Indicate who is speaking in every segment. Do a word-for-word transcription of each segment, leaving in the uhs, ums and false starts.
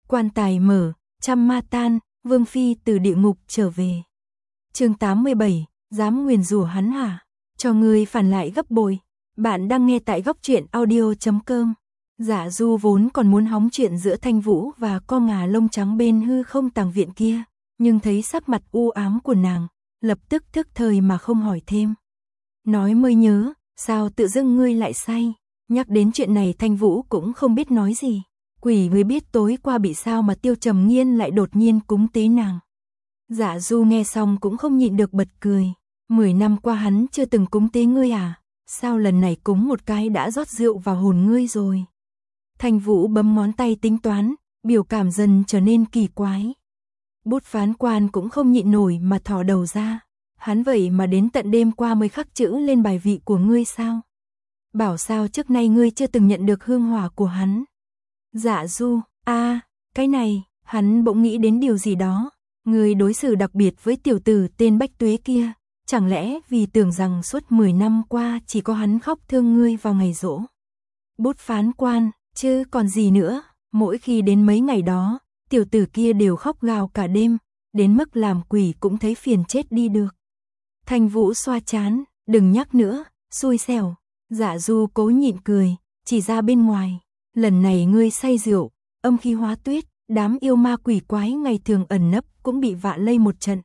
Speaker 1: Quan tài mở, trăm ma tan, Vương Phi từ địa ngục trở về. Chương tám mươi bảy, dám nguyền rủa hắn hả? Cho ngươi phản lại gấp bội. Bạn đang nghe tại góc truyện audio chấm com. Dạ Du vốn còn muốn hóng chuyện giữa Thanh Vũ và con ngà lông trắng bên hư không tàng viện kia, nhưng thấy sắc mặt u ám của nàng, lập tức thức thời mà không hỏi thêm. Nói mới nhớ, sao tự dưng ngươi lại say? Nhắc đến chuyện này Thanh Vũ cũng không biết nói gì. Quỷ mới biết tối qua bị sao mà Tiêu Trầm Nghiên lại đột nhiên cúng tế nàng. Dạ Du nghe xong cũng không nhịn được bật cười. Mười năm qua hắn chưa từng cúng tế ngươi à? Sao lần này cúng một cái đã rót rượu vào hồn ngươi rồi? Thanh Vũ bấm ngón tay tính toán, biểu cảm dần trở nên kỳ quái. Bút phán quan cũng không nhịn nổi mà thò đầu ra. Hắn vậy mà đến tận đêm qua mới khắc chữ lên bài vị của ngươi sao? Bảo sao trước nay ngươi chưa từng nhận được hương hỏa của hắn? Dạ Du, a, à, cái này, hắn bỗng nghĩ đến điều gì đó. Ngươi đối xử đặc biệt với tiểu tử tên Bách Tuế kia, chẳng lẽ vì tưởng rằng suốt mười năm qua chỉ có hắn khóc thương ngươi vào ngày giỗ? Bút phán quan, chứ còn gì nữa, mỗi khi đến mấy ngày đó, tiểu tử kia đều khóc gào cả đêm, đến mức làm quỷ cũng thấy phiền chết đi được. Thanh Vũ xoa chán, đừng nhắc nữa, xui xẻo. Dạ Du cố nhịn cười, chỉ ra bên ngoài. Lần này ngươi say rượu, âm khí hóa tuyết, đám yêu ma quỷ quái ngày thường ẩn nấp cũng bị vạ lây một trận.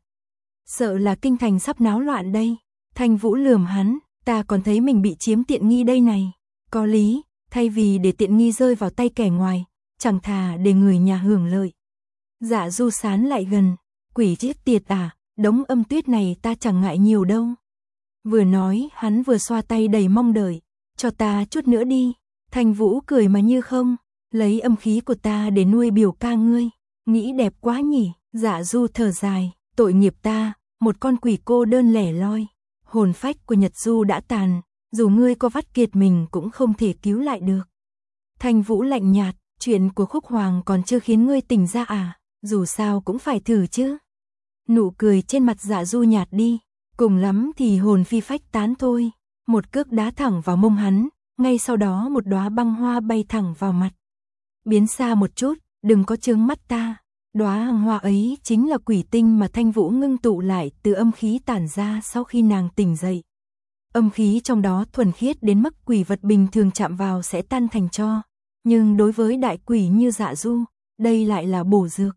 Speaker 1: Sợ là kinh thành sắp náo loạn đây. Thanh Vũ lườm hắn, ta còn thấy mình bị chiếm tiện nghi đây này. Có lý, thay vì để tiện nghi rơi vào tay kẻ ngoài, chẳng thà để người nhà hưởng lợi. Dạ Du sán lại gần, quỷ chết tiệt à, đống âm tuyết này ta chẳng ngại nhiều đâu. Vừa nói hắn vừa xoa tay đầy mong đợi, cho ta chút nữa đi. Thanh Vũ cười mà như không, lấy âm khí của ta để nuôi biểu ca ngươi, nghĩ đẹp quá nhỉ. Dạ Du thở dài, tội nghiệp ta, một con quỷ cô đơn lẻ loi, hồn phách của Nhật Du đã tàn, dù ngươi có vắt kiệt mình cũng không thể cứu lại được. Thanh Vũ lạnh nhạt, chuyện của Khúc Hoàng còn chưa khiến ngươi tỉnh ra à, dù sao cũng phải thử chứ. Nụ cười trên mặt Dạ Du nhạt đi, cùng lắm thì hồn phi phách tán thôi. Một cước đá thẳng vào mông hắn, ngay sau đó một đóa băng hoa bay thẳng vào mặt. Biến xa một chút, đừng có chướng mắt ta. Đóa hằng hoa ấy chính là quỷ tinh mà Thanh Vũ ngưng tụ lại từ âm khí tản ra sau khi nàng tỉnh dậy. Âm khí trong đó thuần khiết đến mức quỷ vật bình thường chạm vào sẽ tan thành tro, nhưng đối với đại quỷ như Dạ Du, đây lại là bổ dược.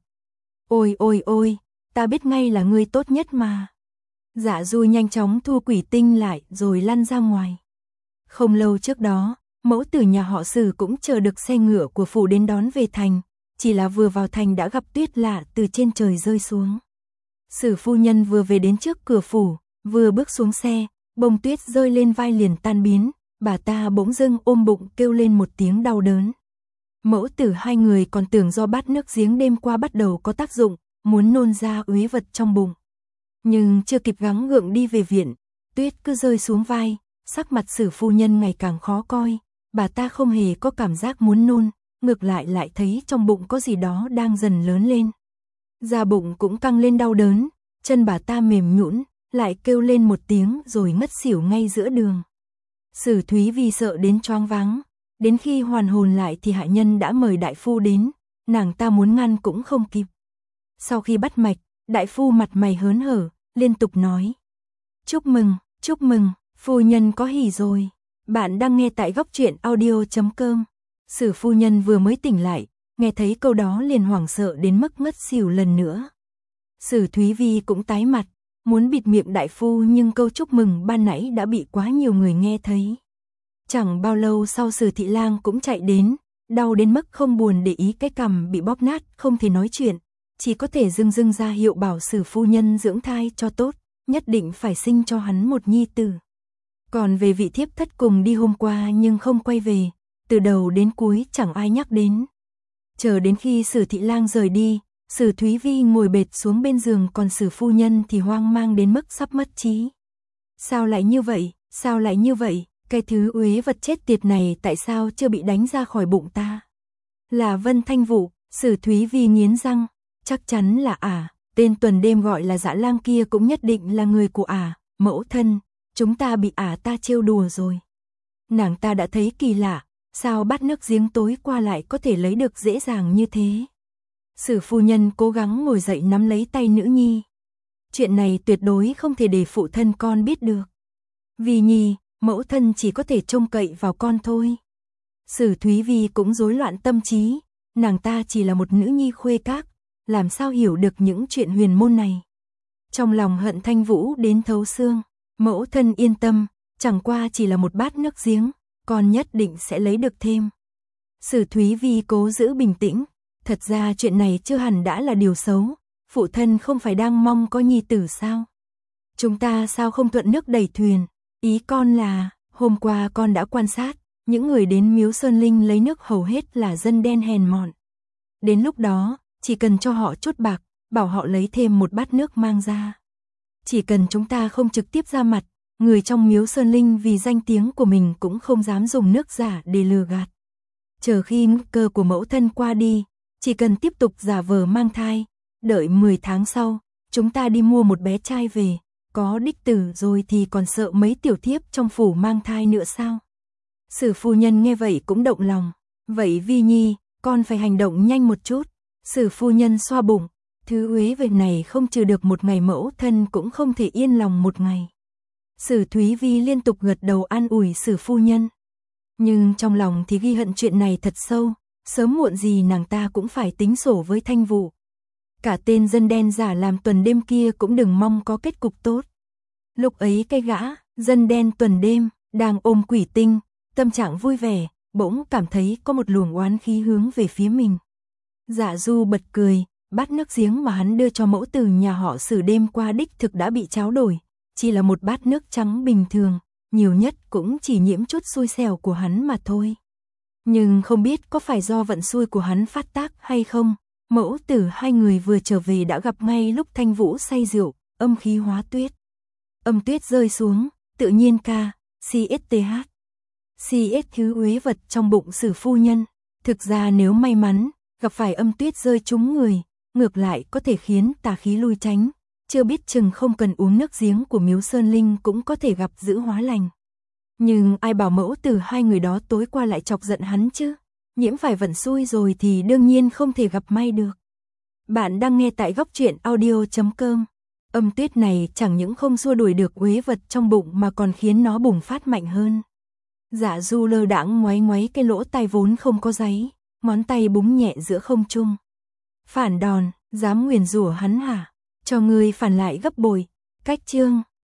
Speaker 1: Ôi ôi ôi, ta biết ngay là ngươi tốt nhất mà. Dạ Du nhanh chóng thu quỷ tinh lại rồi lăn ra ngoài. Không lâu trước đó, mẫu tử nhà họ Sử cũng chờ được xe ngựa của phủ đến đón về thành, chỉ là vừa vào thành đã gặp tuyết lạ từ trên trời rơi xuống. Sử phu nhân vừa về đến trước cửa phủ, vừa bước xuống xe, bông tuyết rơi lên vai liền tan biến, bà ta bỗng dưng ôm bụng kêu lên một tiếng đau đớn. Mẫu tử hai người còn tưởng do bát nước giếng đêm qua bắt đầu có tác dụng, muốn nôn ra uế vật trong bụng. Nhưng chưa kịp gắng gượng đi về viện, tuyết cứ rơi xuống vai, sắc mặt Sử phu nhân ngày càng khó coi, bà ta không hề có cảm giác muốn nôn, ngược lại lại thấy trong bụng có gì đó đang dần lớn lên. Da bụng cũng căng lên đau đớn, chân bà ta mềm nhũn, lại kêu lên một tiếng rồi ngất xỉu ngay giữa đường. Sử Thúy vì sợ đến choáng váng, đến khi hoàn hồn lại thì hạ nhân đã mời đại phu đến, nàng ta muốn ngăn cũng không kịp. Sau khi bắt mạch, đại phu mặt mày hớn hở, liên tục nói: "Chúc mừng, chúc mừng, phu nhân có hỉ rồi." Bạn đang nghe tại góc truyện audio chấm com. Sử phu nhân vừa mới tỉnh lại, nghe thấy câu đó liền hoảng sợ đến mức ngất xỉu lần nữa. Sử Thúy Vi cũng tái mặt, muốn bịt miệng đại phu nhưng câu chúc mừng ban nãy đã bị quá nhiều người nghe thấy. Chẳng bao lâu sau Sử Thị Lang cũng chạy đến, đau đến mức không buồn để ý cái cằm bị bóp nát, không thể nói chuyện, chỉ có thể dưng dưng ra hiệu bảo Sử phu nhân dưỡng thai cho tốt, nhất định phải sinh cho hắn một nhi tử. Còn về vị thiếp thất cùng đi hôm qua nhưng không quay về, từ đầu đến cuối chẳng ai nhắc đến. Chờ đến khi Sử Thị Lang rời đi, Sử Thúy Vi ngồi bệt xuống bên giường, còn Sử phu nhân thì hoang mang đến mức sắp mất trí. Sao lại như vậy, sao lại như vậy, cái thứ uế vật chết tiệt này tại sao chưa bị đánh ra khỏi bụng ta? Là Vân Thanh Vũ. Sử Thúy Vi nghiến răng, chắc chắn là ả, à, tên tuần đêm gọi là Dã Lang kia cũng nhất định là người của ả, à, mẫu thân, chúng ta bị ả à ta trêu đùa rồi. Nàng ta đã thấy kỳ lạ, sao bát nước giếng tối qua lại có thể lấy được dễ dàng như thế? Sử phu nhân cố gắng ngồi dậy nắm lấy tay nữ nhi. Chuyện này tuyệt đối không thể để phụ thân con biết được. Vi Nhi, mẫu thân chỉ có thể trông cậy vào con thôi. Sử Thúy Vi cũng rối loạn tâm trí, nàng ta chỉ là một nữ nhi khuê các, làm sao hiểu được những chuyện huyền môn này. Trong lòng hận Thanh Vũ đến thấu xương, mẫu thân yên tâm, chẳng qua chỉ là một bát nước giếng, con nhất định sẽ lấy được thêm. Sử Thúy Vi cố giữ bình tĩnh, thật ra chuyện này chưa hẳn đã là điều xấu, phụ thân không phải đang mong có nhi tử sao? Chúng ta sao không thuận nước đẩy thuyền, ý con là, hôm qua con đã quan sát, những người đến Miếu Sơn Linh lấy nước hầu hết là dân đen hèn mọn. Đến lúc đó, chỉ cần cho họ chút bạc, bảo họ lấy thêm một bát nước mang ra. Chỉ cần chúng ta không trực tiếp ra mặt, người trong Miếu Sơn Linh vì danh tiếng của mình cũng không dám dùng nước giả để lừa gạt. Chờ khi nguy cơ của mẫu thân qua đi, chỉ cần tiếp tục giả vờ mang thai, đợi mười tháng sau, chúng ta đi mua một bé trai về, có đích tử rồi thì còn sợ mấy tiểu thiếp trong phủ mang thai nữa sao? Sử phu nhân nghe vậy cũng động lòng, vậy Vi Nhi, con phải hành động nhanh một chút. Sử phu nhân xoa bụng, thứ uế về này không trừ được một ngày mẫu thân cũng không thể yên lòng một ngày. Sử Thúy Vi liên tục gật đầu an ủi Sử phu nhân. Nhưng trong lòng thì ghi hận chuyện này thật sâu, sớm muộn gì nàng ta cũng phải tính sổ với Thanh Vũ. Cả tên dân đen giả làm tuần đêm kia cũng đừng mong có kết cục tốt. Lúc ấy cái gã, dân đen tuần đêm, đang ôm quỷ tinh, tâm trạng vui vẻ, bỗng cảm thấy có một luồng oán khí hướng về phía mình. Dạ Du bật cười, bát nước giếng mà hắn đưa cho mẫu tử nhà họ Sử đêm qua đích thực đã bị tráo đổi, chỉ là một bát nước trắng bình thường, nhiều nhất cũng chỉ nhiễm chút xui xẻo của hắn mà thôi. Nhưng không biết có phải do vận xui của hắn phát tác hay không, mẫu tử hai người vừa trở về đã gặp ngay lúc Thanh Vũ say rượu, âm khí hóa tuyết. Âm tuyết rơi xuống, tự nhiên ca, xê ét tê hát. xê ét thứ uế vật trong bụng Sử phu nhân, thực ra nếu may mắn, gặp phải âm tuyết rơi trúng người, ngược lại có thể khiến tà khí lui tránh, chưa biết chừng không cần uống nước giếng của Miếu Sơn Linh cũng có thể gặp giữ hóa lành. Nhưng ai bảo mẫu tử hai người đó tối qua lại chọc giận hắn chứ, nhiễm phải vận xui rồi thì đương nhiên không thể gặp may được. Bạn đang nghe tại góc truyện audio chấm com. Âm tuyết này chẳng những không xua đuổi được uế vật trong bụng mà còn khiến nó bùng phát mạnh hơn. Dạ Du lơ đãng ngoáy ngoáy cái lỗ tai vốn không có giấy, ngón tay búng nhẹ giữa không trung. Phản đòn, dám nguyền rủa hắn hả? Cho ngươi phản lại gấp bội. Cách chương